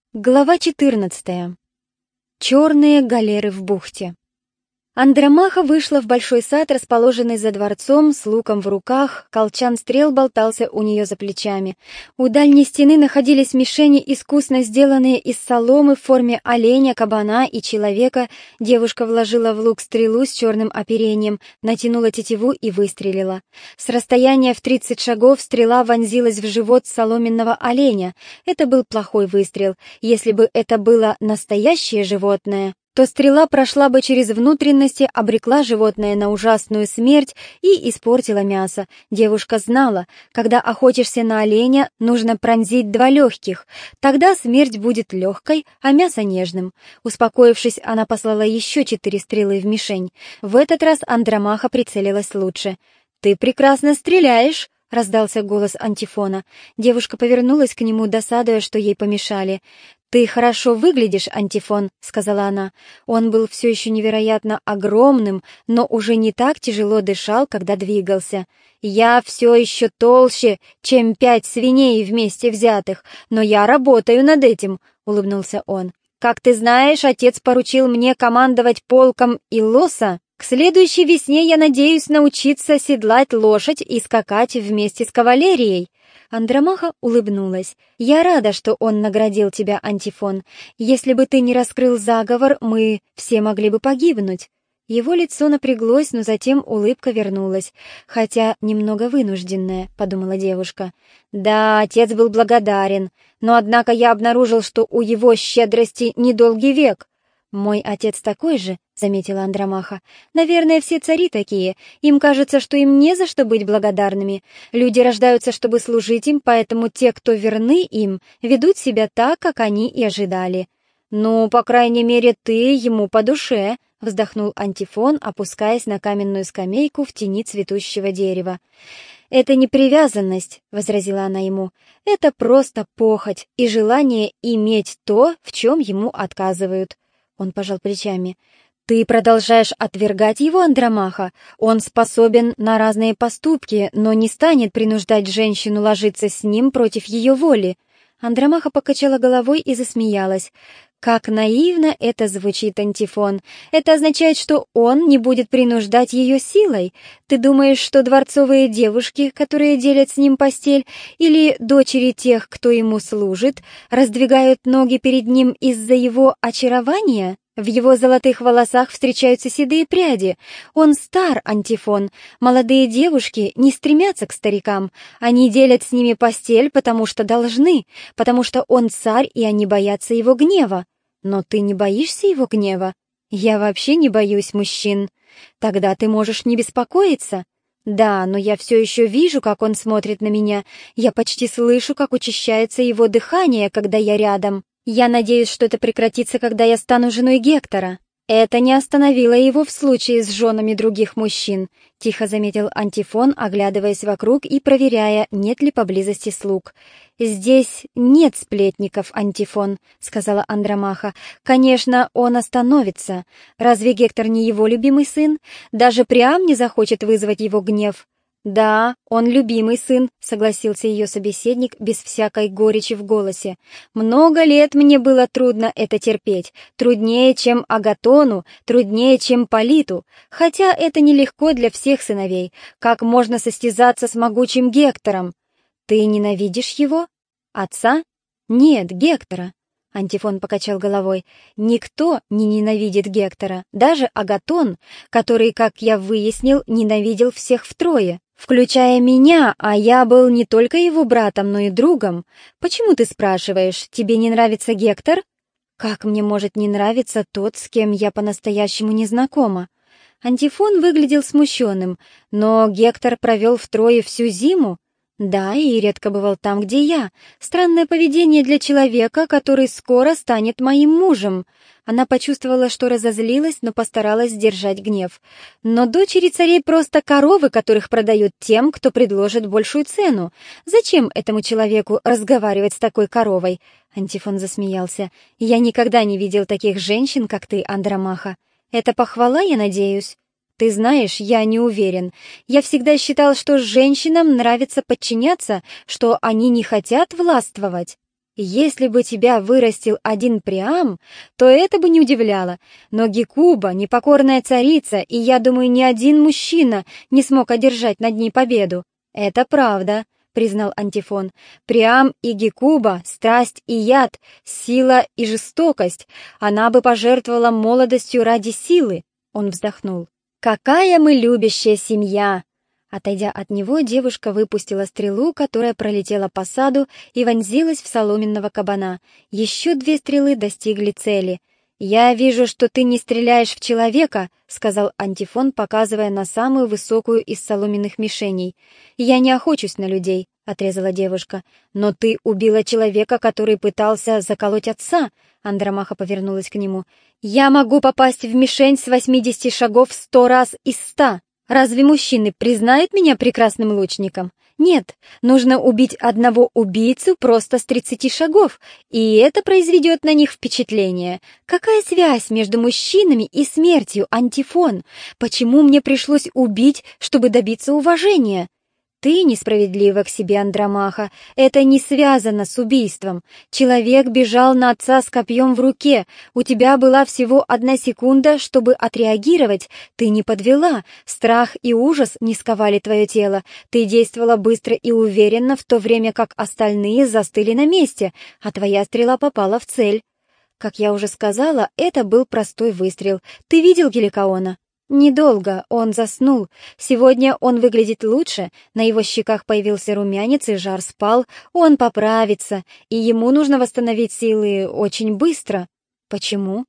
Глава 14. Черные галеры в бухте. Андромаха вышла в большой сад, расположенный за дворцом, с луком в руках, колчан стрел болтался у нее за плечами. У дальней стены находились мишени, искусно сделанные из соломы в форме оленя, кабана и человека. Девушка вложила в лук стрелу с черным оперением, натянула тетиву и выстрелила. С расстояния в 30 шагов стрела вонзилась в живот соломенного оленя. Это был плохой выстрел. Если бы это было настоящее животное, то стрела прошла бы через внутренности, обрекла животное на ужасную смерть и испортила мясо. Девушка знала, когда охотишься на оленя, нужно пронзить 2 легких, тогда смерть будет легкой, а мясо нежным. Успокоившись, она послала еще 4 стрелы в мишень. В этот раз Андромаха прицелилась лучше. «Ты прекрасно стреляешь!» — раздался голос Антифона. Девушка повернулась к нему, досадуя, что ей помешали. «Ты хорошо выглядишь, Антифон», — сказала она. Он был все еще невероятно огромным, но уже не так тяжело дышал, когда двигался. «Я все еще толще, чем 5 свиней вместе взятых, но я работаю над этим», — улыбнулся он. «Как ты знаешь, отец поручил мне командовать полком Илоса. К следующей весне я надеюсь научиться седлать лошадь и скакать вместе с кавалерией». Андромаха улыбнулась. «Я рада, что он наградил тебя, Антифон. Если бы ты не раскрыл заговор, мы все могли бы погибнуть». Его лицо напряглось, но затем улыбка вернулась, хотя немного вынужденная, подумала девушка. «Да, отец был благодарен, но однако я обнаружил, что у его щедрости недолгий век». «Мой отец такой же», — заметила Андромаха. «Наверное, все цари такие. Им кажется, что им не за что быть благодарными. Люди рождаются, чтобы служить им, поэтому те, кто верны им, ведут себя так, как они и ожидали». «Ну, по крайней мере, ты ему по душе», — вздохнул Антифон, опускаясь на каменную скамейку в тени цветущего дерева. «Это не привязанность», — возразила она ему. «Это просто похоть и желание иметь то, в чем ему отказывают». Он пожал плечами. «Ты продолжаешь отвергать его, Андромаха? Он способен на разные поступки, но не станет принуждать женщину ложиться с ним против ее воли». Андромаха покачала головой и засмеялась. «Как наивно это звучит, Антифон. Это означает, что он не будет принуждать ее силой. Ты думаешь, что дворцовые девушки, которые делят с ним постель, или дочери тех, кто ему служит, раздвигают ноги перед ним из-за его очарования? В его золотых волосах встречаются седые пряди. Он стар, Антифон. Молодые девушки не стремятся к старикам. Они делят с ними постель, потому что должны, потому что он царь, и они боятся его гнева. Но ты не боишься его гнева? Я вообще не боюсь мужчин. Тогда ты можешь не беспокоиться. Да, но я все еще вижу, как он смотрит на меня. Я почти слышу, как учащается его дыхание, когда я рядом. Я надеюсь, что это прекратится, когда я стану женой Гектора. Это не остановило его в случае с женами других мужчин, тихо заметил Антифон, оглядываясь вокруг и проверяя, нет ли поблизости слуг. «Здесь нет сплетников, Антифон», — сказала Андромаха. «Конечно, он остановится. Разве Гектор не его любимый сын? Даже Приам не захочет вызвать его гнев». «Да, он любимый сын», — согласился ее собеседник без всякой горечи в голосе. «Много лет мне было трудно это терпеть, труднее, чем Агатону, труднее, чем Политу, хотя это нелегко для всех сыновей. Как можно состязаться с могучим Гектором? Ты ненавидишь его? Отца? Нет, Гектора». Антифон покачал головой. «Никто не ненавидит Гектора, даже Агатон, который, как я выяснил, ненавидел всех втрое, включая меня, а я был не только его братом, но и другом. Почему ты спрашиваешь, тебе не нравится Гектор?» «Как мне может не нравиться тот, с кем я по-настоящему не знакома?» Антифон выглядел смущенным. «Но Гектор провел в Трое всю зиму?» «Да, и редко бывал там, где я. Странное поведение для человека, который скоро станет моим мужем». Она почувствовала, что разозлилась, но постаралась сдержать гнев. «Но дочери царей просто коровы, которых продают тем, кто предложит большую цену. Зачем этому человеку разговаривать с такой коровой?» Антифон засмеялся. «Я никогда не видел таких женщин, как ты, Андромаха. Это похвала, я надеюсь?» «Ты знаешь, я не уверен. Я всегда считал, что женщинам нравится подчиняться, что они не хотят властвовать». Если бы тебя вырастил один Приам, то это бы не удивляло. Но Гекуба — непокорная царица, и я думаю, ни один мужчина не смог одержать над ней победу. Это правда, признал Антифон. Приам и Гекуба — страсть и яд, сила и жестокость. Она бы пожертвовала молодостью ради силы. Он вздохнул. Какая мы любящая семья! Отойдя от него, девушка выпустила стрелу, которая пролетела по саду и вонзилась в соломенного кабана. Еще 2 стрелы достигли цели. «Я вижу, что ты не стреляешь в человека», — сказал Антифон, показывая на самую высокую из соломенных мишеней. «Я не охочусь на людей», — отрезала девушка. «Но ты убила человека, который пытался заколоть отца», — Андромаха повернулась к нему. «Я могу попасть в мишень с 80 шагов 100 раз из 100. Разве мужчины признают меня прекрасным лучником? Нет, нужно убить одного убийцу просто с 30 шагов, и это произведет на них впечатление. Какая связь между мужчинами и смертью, Антифон? Почему мне пришлось убить, чтобы добиться уважения? Ты несправедлива к себе, Андромаха. Это не связано с убийством. Человек бежал на отца с копьем в руке. У тебя была всего 1 секунда, чтобы отреагировать. Ты не подвела. Страх и ужас не сковали твое тело. Ты действовала быстро и уверенно, в то время как остальные застыли на месте, а твоя стрела попала в цель. Как я уже сказала, это был простой выстрел. Ты видел Геликоона? Недолго, он заснул. Сегодня он выглядит лучше, на его щеках появился румянец и жар спал. Он поправится, и ему нужно восстановить силы очень быстро. Почему?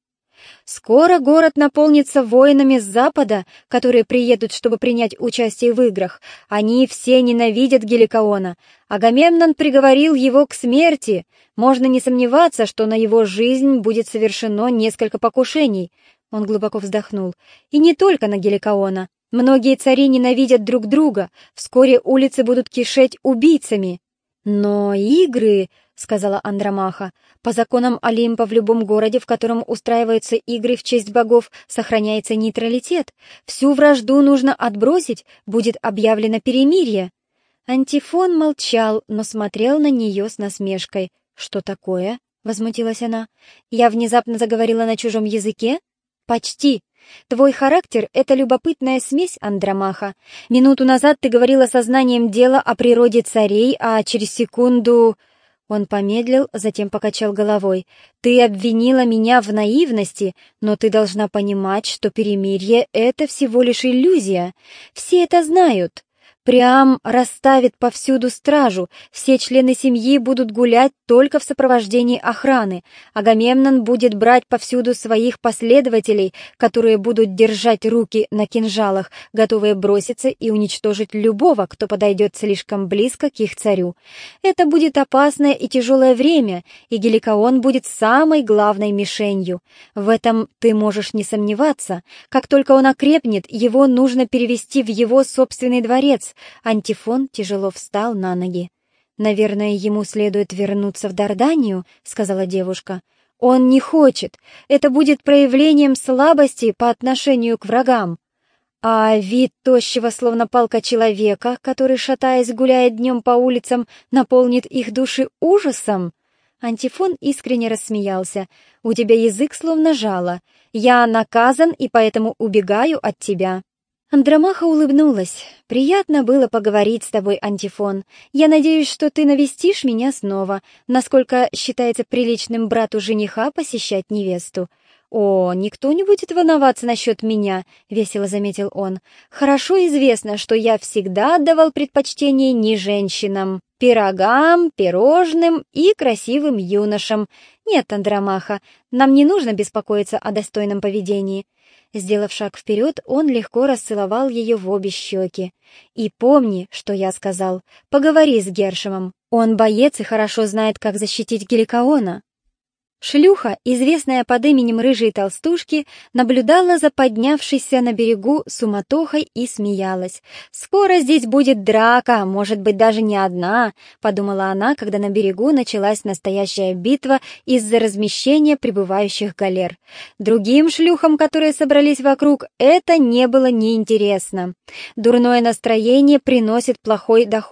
Скоро город наполнится воинами с запада, которые приедут, чтобы принять участие в играх. Они все ненавидят Геликоона. Агамемнон приговорил его к смерти. Можно не сомневаться, что на его жизнь будет совершено несколько покушений. Он глубоко вздохнул. И не только на Геликоона. Многие цари ненавидят друг друга. Вскоре улицы будут кишеть убийцами. Но игры, сказала Андромаха, по законам Олимпа в любом городе, в котором устраиваются игры в честь богов, сохраняется нейтралитет. Всю вражду нужно отбросить, будет объявлено перемирие. Антифон молчал, но смотрел на нее с насмешкой. «Что такое?» — возмутилась она. «Я внезапно заговорила на чужом языке?» «Почти. Твой характер — это любопытная смесь, Андромаха. Минуту назад ты говорила сознанием дела о природе царей, а через секунду...» Он помедлил, затем покачал головой. «Ты обвинила меня в наивности, но ты должна понимать, что перемирие — это всего лишь иллюзия. Все это знают. Приам расставит повсюду стражу, все члены семьи будут гулять только в сопровождении охраны. Агамемнон будет брать повсюду своих последователей, которые будут держать руки на кинжалах, готовые броситься и уничтожить любого, кто подойдет слишком близко к их царю. Это будет опасное и тяжелое время, и Геликоон будет самой главной мишенью. В этом ты можешь не сомневаться. Как только он окрепнет, его нужно перевести в его собственный дворец. Антифон тяжело встал на ноги. «Наверное, ему следует вернуться в Дарданию», — сказала девушка. «Он не хочет. Это будет проявлением слабости по отношению к врагам». А вид тощего, словно палка человека, который, шатаясь, гуляет днем по улицам, наполнит их души ужасом? Антифон искренне рассмеялся. «У тебя язык словно жало. Я наказан и поэтому убегаю от тебя». Андромаха улыбнулась. «Приятно было поговорить с тобой, Антифон. Я надеюсь, что ты навестишь меня снова, насколько считается приличным брату жениха посещать невесту». «О, никто не будет волноваться насчет меня», — весело заметил он. «Хорошо известно, что я всегда отдавал предпочтение не женщинам, пирогам, пирожным и красивым юношам. Нет, Андромаха, нам не нужно беспокоиться о достойном поведении». Сделав шаг вперед, он легко расцеловал ее в обе щеки. «И помни, что я сказал. Поговори с Гершемом. Он боец и хорошо знает, как защитить Геликоона». Шлюха, известная под именем Рыжей Толстушки, наблюдала за поднявшейся на берегу суматохой и смеялась. «Скоро здесь будет драка, может быть, даже не одна», — подумала она, когда на берегу началась настоящая битва из-за размещения прибывающих галер. Другим шлюхам, которые собрались вокруг, это не было неинтересно. Дурное настроение приносит плохой доход.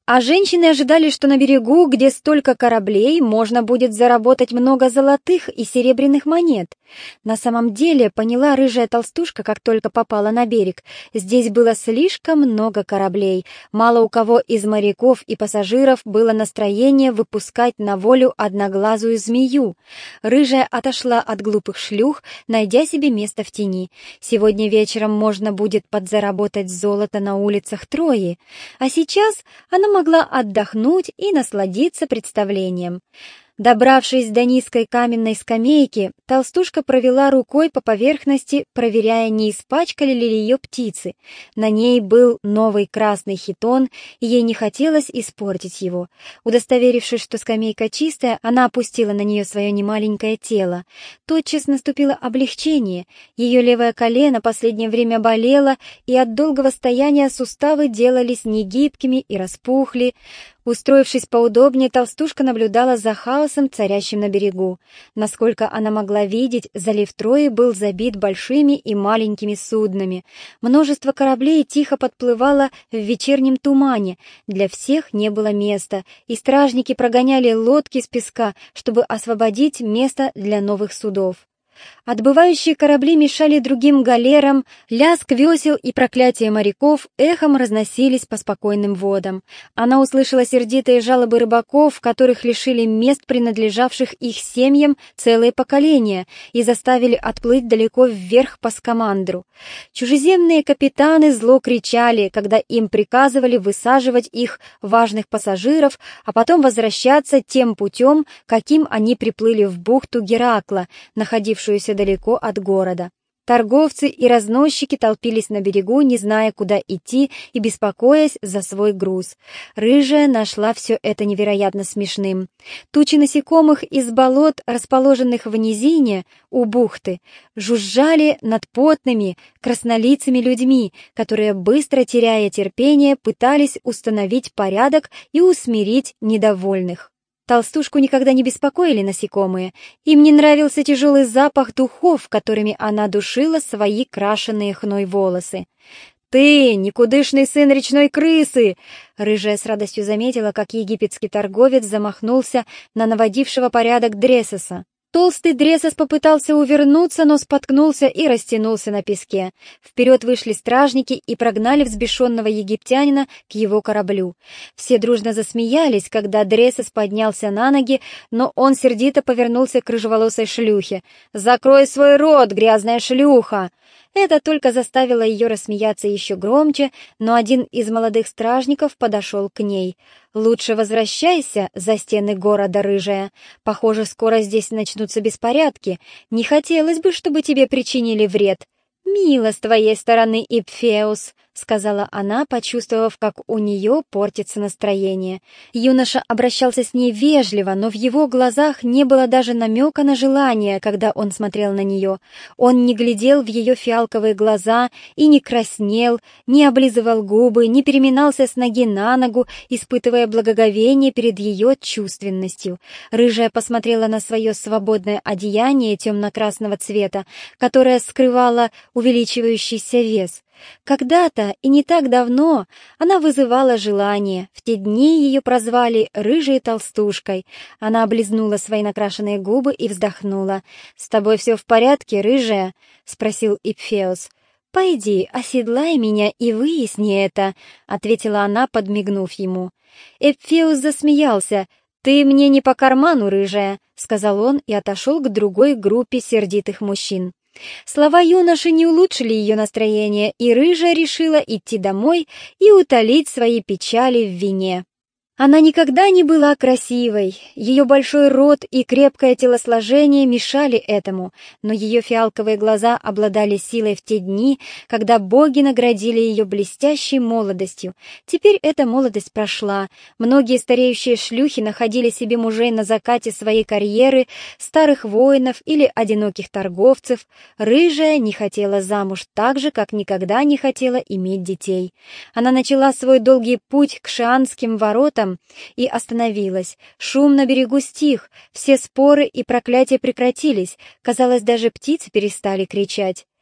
А женщины ожидали, что на берегу, где столько кораблей, можно будет заработать много золотых и серебряных монет. На самом деле, поняла рыжая толстушка, как только попала на берег, здесь было слишком много кораблей. Мало у кого из моряков и пассажиров было настроение выпускать на волю одноглазую змею. Рыжая отошла от глупых шлюх, найдя себе место в тени. Сегодня вечером можно будет подзаработать золото на улицах Трои, а сейчас она могла отдохнуть и насладиться представлением. Добравшись до низкой каменной скамейки, толстушка провела рукой по поверхности, проверяя, не испачкали ли ее птицы. На ней был новый красный хитон, и ей не хотелось испортить его. Удостоверившись, что скамейка чистая, она опустила на нее свое немаленькое тело. Тотчас наступило облегчение. Ее левое колено последнее время болело, и от долгого стояния суставы делались негибкими и распухли. Устроившись поудобнее, толстушка наблюдала за хаосом, царящим на берегу. Насколько она могла видеть, залив Трои был забит большими и маленькими суднами. Множество кораблей тихо подплывало в вечернем тумане. Для всех не было места, и стражники прогоняли лодки с песка, чтобы освободить место для новых судов. Отбывающие корабли мешали другим галерам, лязг весел и проклятия моряков эхом разносились по спокойным водам. Она услышала сердитые жалобы рыбаков, которых лишили мест, принадлежавших их семьям, целые поколения, и заставили отплыть далеко вверх по скамандру. Чужеземные капитаны зло кричали, когда им приказывали высаживать их важных пассажиров, а потом возвращаться тем путем, каким они приплыли в бухту Геракла, находившуюся далеко от города. Торговцы и разносчики толпились на берегу, не зная, куда идти и беспокоясь за свой груз. Рыжая нашла все это невероятно смешным. Тучи насекомых из болот, расположенных в низине у бухты, жужжали над потными, краснолицыми людьми, которые, быстро теряя терпение, пытались установить порядок и усмирить недовольных. Толстушку никогда не беспокоили насекомые. Им не нравился тяжелый запах духов, которыми она душила свои крашеные хной волосы. «Ты, никудышный сын речной крысы!» Рыжая с радостью заметила, как египетский торговец замахнулся на наводившего порядок Дресоса. Толстый Дресос попытался увернуться, но споткнулся и растянулся на песке. Вперед вышли стражники и прогнали взбешенного египтянина к его кораблю. Все дружно засмеялись, когда Дресос поднялся на ноги, но он сердито повернулся к рыжеволосой шлюхе. «Закрой свой рот, грязная шлюха!» Это только заставило ее рассмеяться еще громче, но один из молодых стражников подошел к ней. «Лучше возвращайся за стены города, рыжая. Похоже, скоро здесь начнутся беспорядки. Не хотелось бы, чтобы тебе причинили вред». «Мило с твоей стороны, Ипфеус», — сказала она, почувствовав, как у нее портится настроение. Юноша обращался с ней вежливо, но в его глазах не было даже намека на желание, когда он смотрел на нее. Он не глядел в ее фиалковые глаза и не краснел, не облизывал губы, не переминался с ноги на ногу, испытывая благоговение перед ее чувственностью. Рыжая посмотрела на свое свободное одеяние темно-красного цвета, которое скрывало увеличивающийся вес. Когда-то, и не так давно, она вызывала желание. В те дни ее прозвали «рыжей толстушкой». Она облизнула свои накрашенные губы и вздохнула. «С тобой все в порядке, рыжая?» — спросил Ипфеус. «Пойди, оседлай меня и выясни это», — ответила она, подмигнув ему. Ипфеус засмеялся. «Ты мне не по карману, рыжая», — сказал он и отошел к другой группе сердитых мужчин. Слова юноши не улучшили ее настроение, и рыжая решила идти домой и утолить свои печали в вине. Она никогда не была красивой, ее большой рот и крепкое телосложение мешали этому, но ее фиалковые глаза обладали силой в те дни, когда боги наградили ее блестящей молодостью. Теперь эта молодость прошла. Многие стареющие шлюхи находили себе мужей на закате своей карьеры, старых воинов или одиноких торговцев. Рыжая не хотела замуж так же, как никогда не хотела иметь детей. Она начала свой долгий путь к Шианским воротам и остановилась. Шум на берегу стих, все споры и проклятия прекратились. Казалось, даже птицы перестали кричать.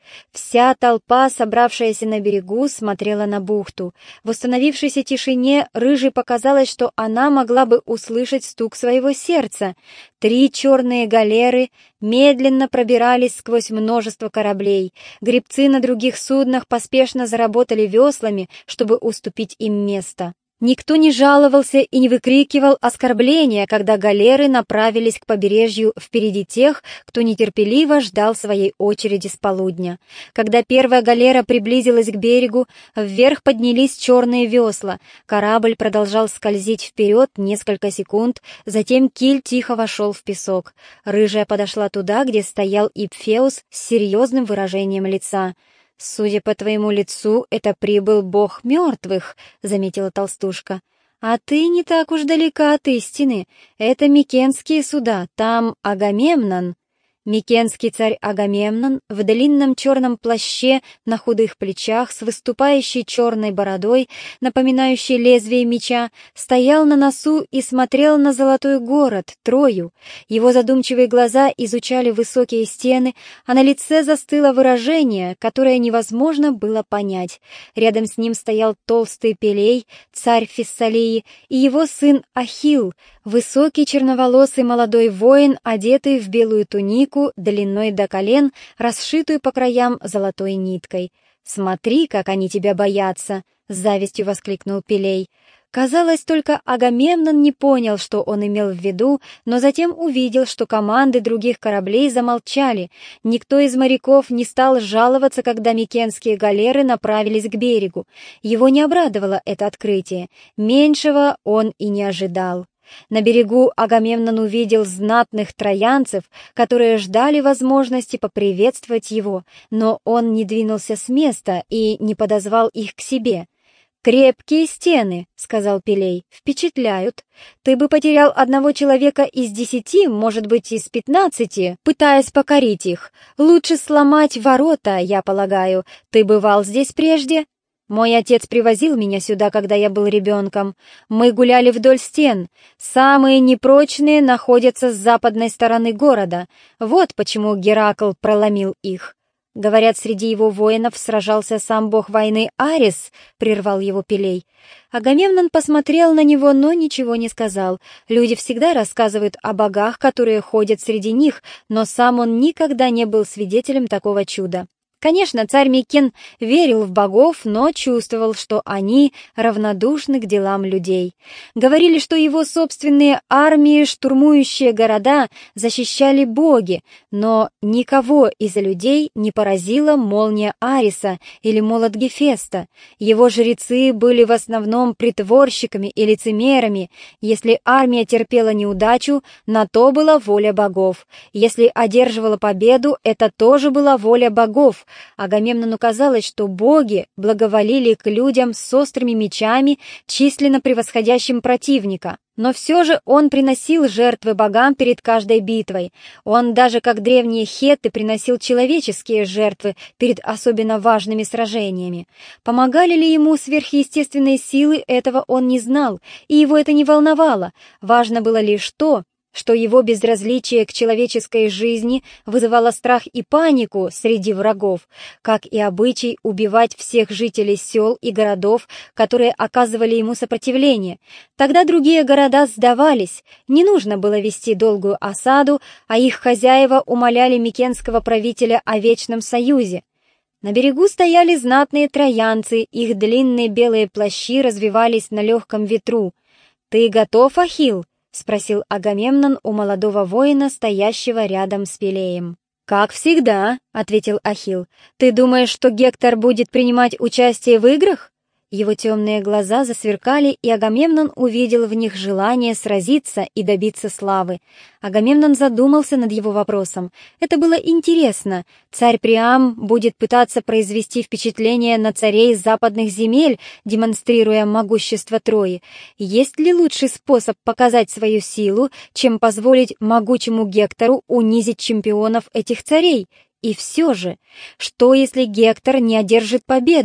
Вся толпа, собравшаяся на берегу, смотрела на бухту. В установившейся тишине Рыжей показалось, что она могла бы услышать стук своего сердца. 3 черные галеры медленно пробирались сквозь множество кораблей. Гребцы на других суднах поспешно заработали веслами, чтобы уступить им место. Никто не жаловался и не выкрикивал оскорбления, когда галеры направились к побережью впереди тех, кто нетерпеливо ждал своей очереди с полудня. Когда первая галера приблизилась к берегу, вверх поднялись черные весла. Корабль продолжал скользить вперед несколько секунд, затем киль тихо вошел в песок. Рыжая подошла туда, где стоял Ипфеус с серьезным выражением лица. «Судя по твоему лицу, это прибыл бог мертвых», — заметила толстушка. «А ты не так уж далека от истины. Это микенские суда, там Агамемнон». Микенский царь Агамемнон в длинном черном плаще на худых плечах с выступающей черной бородой, напоминающей лезвие меча, стоял на носу и смотрел на золотой город, Трою. Его задумчивые глаза изучали высокие стены, а на лице застыло выражение, которое невозможно было понять. Рядом с ним стоял толстый Пелей, царь Фессалии, и его сын Ахилл, высокий черноволосый молодой воин, одетый в белую тунику, длиной до колен, расшитую по краям золотой ниткой. «Смотри, как они тебя боятся!» — с завистью воскликнул Пелей. Казалось, только Агамемнон не понял, что он имел в виду, но затем увидел, что команды других кораблей замолчали. Никто из моряков не стал жаловаться, когда микенские галеры направились к берегу. Его не обрадовало это открытие. Меньшего он и не ожидал. На берегу Агамемнон увидел знатных троянцев, которые ждали возможности поприветствовать его, но он не двинулся с места и не подозвал их к себе. «Крепкие стены», — сказал Пелей, — «впечатляют. Ты бы потерял одного человека из 10, может быть, из 15, пытаясь покорить их. Лучше сломать ворота, я полагаю. Ты бывал здесь прежде?» «Мой отец привозил меня сюда, когда я был ребенком. Мы гуляли вдоль стен. Самые непрочные находятся с западной стороны города. Вот почему Геракл проломил их». «Говорят, среди его воинов сражался сам бог войны Арес», — прервал его Пелей. Агамемнон посмотрел на него, но ничего не сказал. Люди всегда рассказывают о богах, которые ходят среди них, но сам он никогда не был свидетелем такого чуда. Конечно, царь Микен верил в богов, но чувствовал, что они равнодушны к делам людей. Говорили, что его собственные армии, штурмующие города, защищали боги, но никого из людей не поразила молния Ариса или молот Гефеста. Его жрецы были в основном притворщиками и лицемерами. Если армия терпела неудачу, на то была воля богов. Если одерживала победу, это тоже была воля богов. Агамемнону казалось, что боги благоволили к людям с острыми мечами, численно превосходящим противника. Но все же он приносил жертвы богам перед каждой битвой. Он даже, как древние хетты, приносил человеческие жертвы перед особенно важными сражениями. Помогали ли ему сверхъестественные силы, этого он не знал, и его это не волновало. Важно было лишь то, что его безразличие к человеческой жизни вызывало страх и панику среди врагов, как и обычай убивать всех жителей сел и городов, которые оказывали ему сопротивление. Тогда другие города сдавались, не нужно было вести долгую осаду, а их хозяева умоляли микенского правителя о вечном союзе. На берегу стояли знатные троянцы, их длинные белые плащи развивались на легком ветру. «Ты готов, Ахилл?» — спросил Агамемнон у молодого воина, стоящего рядом с Пелеем. «Как всегда», — ответил Ахилл. «Ты думаешь, что Гектор будет принимать участие в играх?» Его темные глаза засверкали, и Агамемнон увидел в них желание сразиться и добиться славы. Агамемнон задумался над его вопросом. Это было интересно. Царь Приам будет пытаться произвести впечатление на царей западных земель, демонстрируя могущество Трои. Есть ли лучший способ показать свою силу, чем позволить могучему Гектору унизить чемпионов этих царей? И все же, что если Гектор не одержит победу?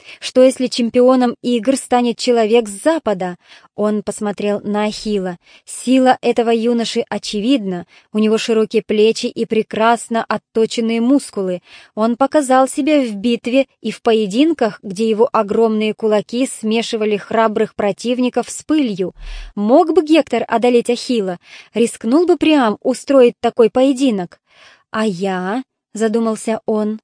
Что если чемпионом игр станет человек с Запада? Он посмотрел на Ахилла. Сила этого юноши очевидна. У него широкие плечи и прекрасно отточенные мускулы. Он показал себя в битве и в поединках, где его огромные кулаки смешивали храбрых противников с пылью. Мог бы Гектор одолеть Ахилла? Рискнул бы Приам устроить такой поединок? «А я?» — задумался он.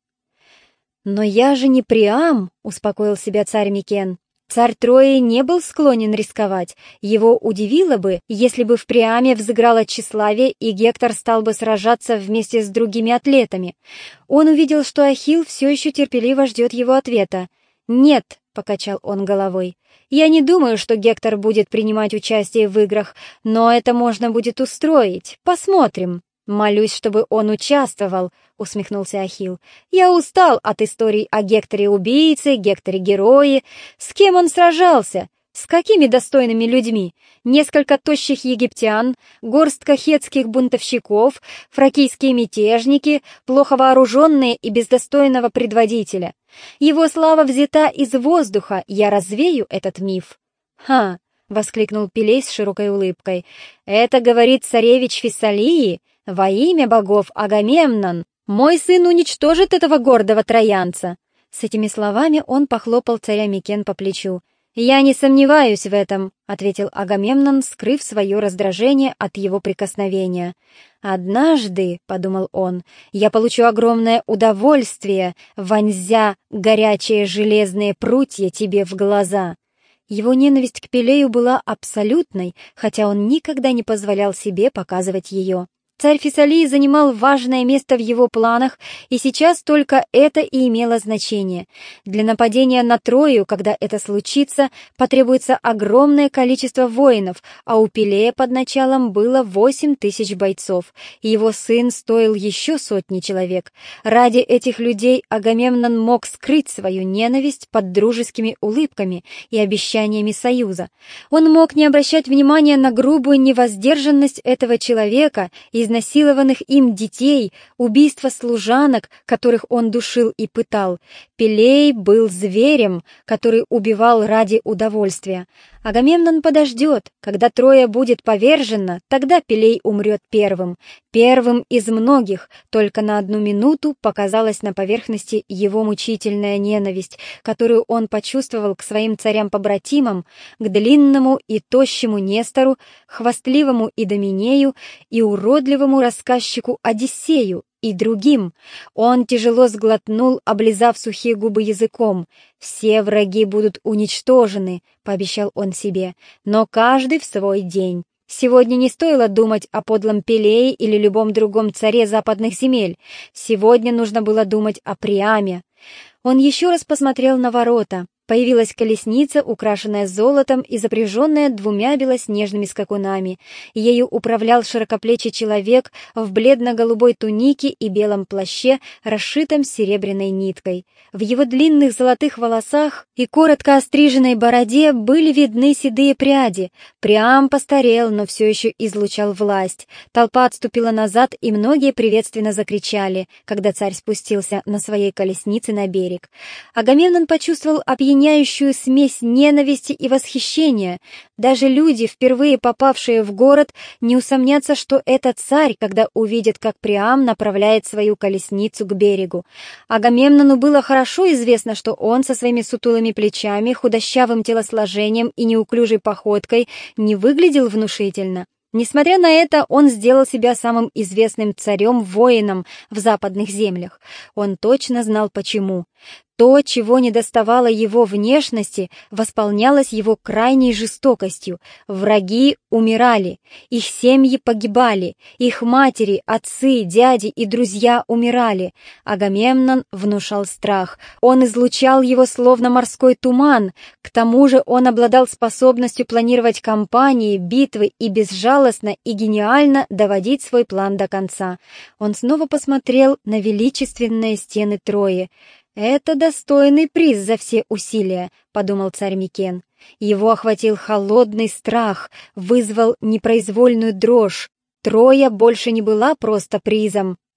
«Но я же не Приам», — успокоил себя царь Микен. Царь Трои не был склонен рисковать. Его удивило бы, если бы в Приаме взыграло тщеславие, и Гектор стал бы сражаться вместе с другими атлетами. Он увидел, что Ахилл все еще терпеливо ждет его ответа. «Нет», — покачал он головой, — «я не думаю, что Гектор будет принимать участие в играх, но это можно будет устроить. Посмотрим». «Молюсь, чтобы он участвовал», — усмехнулся Ахилл. «Я устал от историй о Гекторе-убийце, Гекторе-герое. С кем он сражался? С какими достойными людьми? Несколько тощих египтян, горстка хетских бунтовщиков, фракийские мятежники, плохо вооруженные и без достойного предводителя. Его слава взята из воздуха, я развею этот миф». «Ха!» — воскликнул Пелей с широкой улыбкой. «Это говорит царевич Фессалии? Во имя богов, Агамемнон, мой сын уничтожит этого гордого троянца!» С этими словами он похлопал царя Микен по плечу. «Я не сомневаюсь в этом», — ответил Агамемнон, скрыв свое раздражение от его прикосновения. «Однажды, — подумал он, — я получу огромное удовольствие, вонзя горячие железные прутья тебе в глаза». Его ненависть к Пелею была абсолютной, хотя он никогда не позволял себе показывать ее. Царь Фессалии занимал важное место в его планах, и сейчас только это и имело значение. Для нападения на Трою, когда это случится, потребуется огромное количество воинов, а у Пелея под началом было 8000 бойцов, и его сын стоил еще сотни человек. Ради этих людей Агамемнон мог скрыть свою ненависть под дружескими улыбками и обещаниями союза. Он мог не обращать внимания на грубую невоздержанность этого человека, изнасилованных им детей, убийство служанок, которых он душил и пытал. Пелей был зверем, который убивал ради удовольствия. Агамемнон подождет, когда Троя будет повержена, тогда Пелей умрет первым. Первым из многих. Только на 1 минуту показалась на поверхности его мучительная ненависть, которую он почувствовал к своим царям-побратимам, к длинному и тощему Нестору, хвастливому Идоменею и уродливому рассказчику Одиссею, и другим. Он тяжело сглотнул, облизав сухие губы языком. «Все враги будут уничтожены», — пообещал он себе, — «но каждый в свой день». Сегодня не стоило думать о подлом Пелее или любом другом царе западных земель. Сегодня нужно было думать о Приаме. Он еще раз посмотрел на ворота. Появилась колесница, украшенная золотом и запряженная 2 белоснежными скакунами. Ею управлял широкоплечий человек в бледно-голубой тунике и белом плаще, расшитом серебряной ниткой. В его длинных золотых волосах и коротко остриженной бороде были видны седые пряди. Приам постарел, но все еще излучал власть. Толпа отступила назад, и многие приветственно закричали, когда царь спустился на своей колеснице на берег. Агамемнон почувствовал опьяняющую смесь ненависти и восхищения. Даже люди, впервые попавшие в город, не усомнятся, что это царь, когда увидят, как Приам направляет свою колесницу к берегу. Агамемнону было хорошо известно, что он со своими сутулыми плечами, худощавым телосложением и неуклюжей походкой не выглядел внушительно. Несмотря на это, он сделал себя самым известным царем-воином в западных землях. Он точно знал почему. То, чего недоставало его внешности, восполнялось его крайней жестокостью. Враги умирали, их семьи погибали, их матери, отцы, дяди и друзья умирали. Агамемнон внушал страх. Он излучал его словно морской туман. К тому же он обладал способностью планировать кампании, битвы и безжалостно и гениально доводить свой план до конца. Он снова посмотрел на величественные стены Трои. «Это достойный приз за все усилия», — подумал царь Микен. Его охватил холодный страх, вызвал непроизвольную дрожь. Троя больше не была просто призом.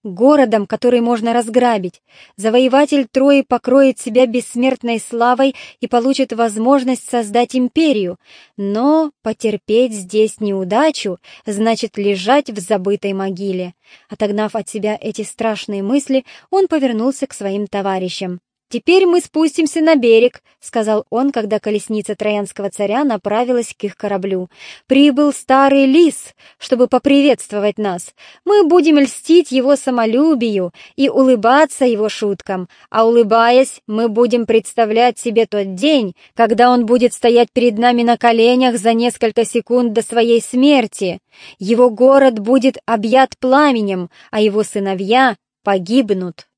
городом, который можно разграбить. Завоеватель Трои покроет себя бессмертной славой и получит возможность создать империю. Но потерпеть здесь неудачу значит лежать в забытой могиле. Отогнав от себя эти страшные мысли, он повернулся к своим товарищам. «Теперь мы спустимся на берег», — сказал он, когда колесница троянского царя направилась к их кораблю. «Прибыл старый лис, чтобы поприветствовать нас. Мы будем льстить его самолюбию и улыбаться его шуткам, а улыбаясь, мы будем представлять себе тот день, когда он будет стоять перед нами на коленях за несколько секунд до своей смерти. Его город будет объят пламенем, а его сыновья погибнут».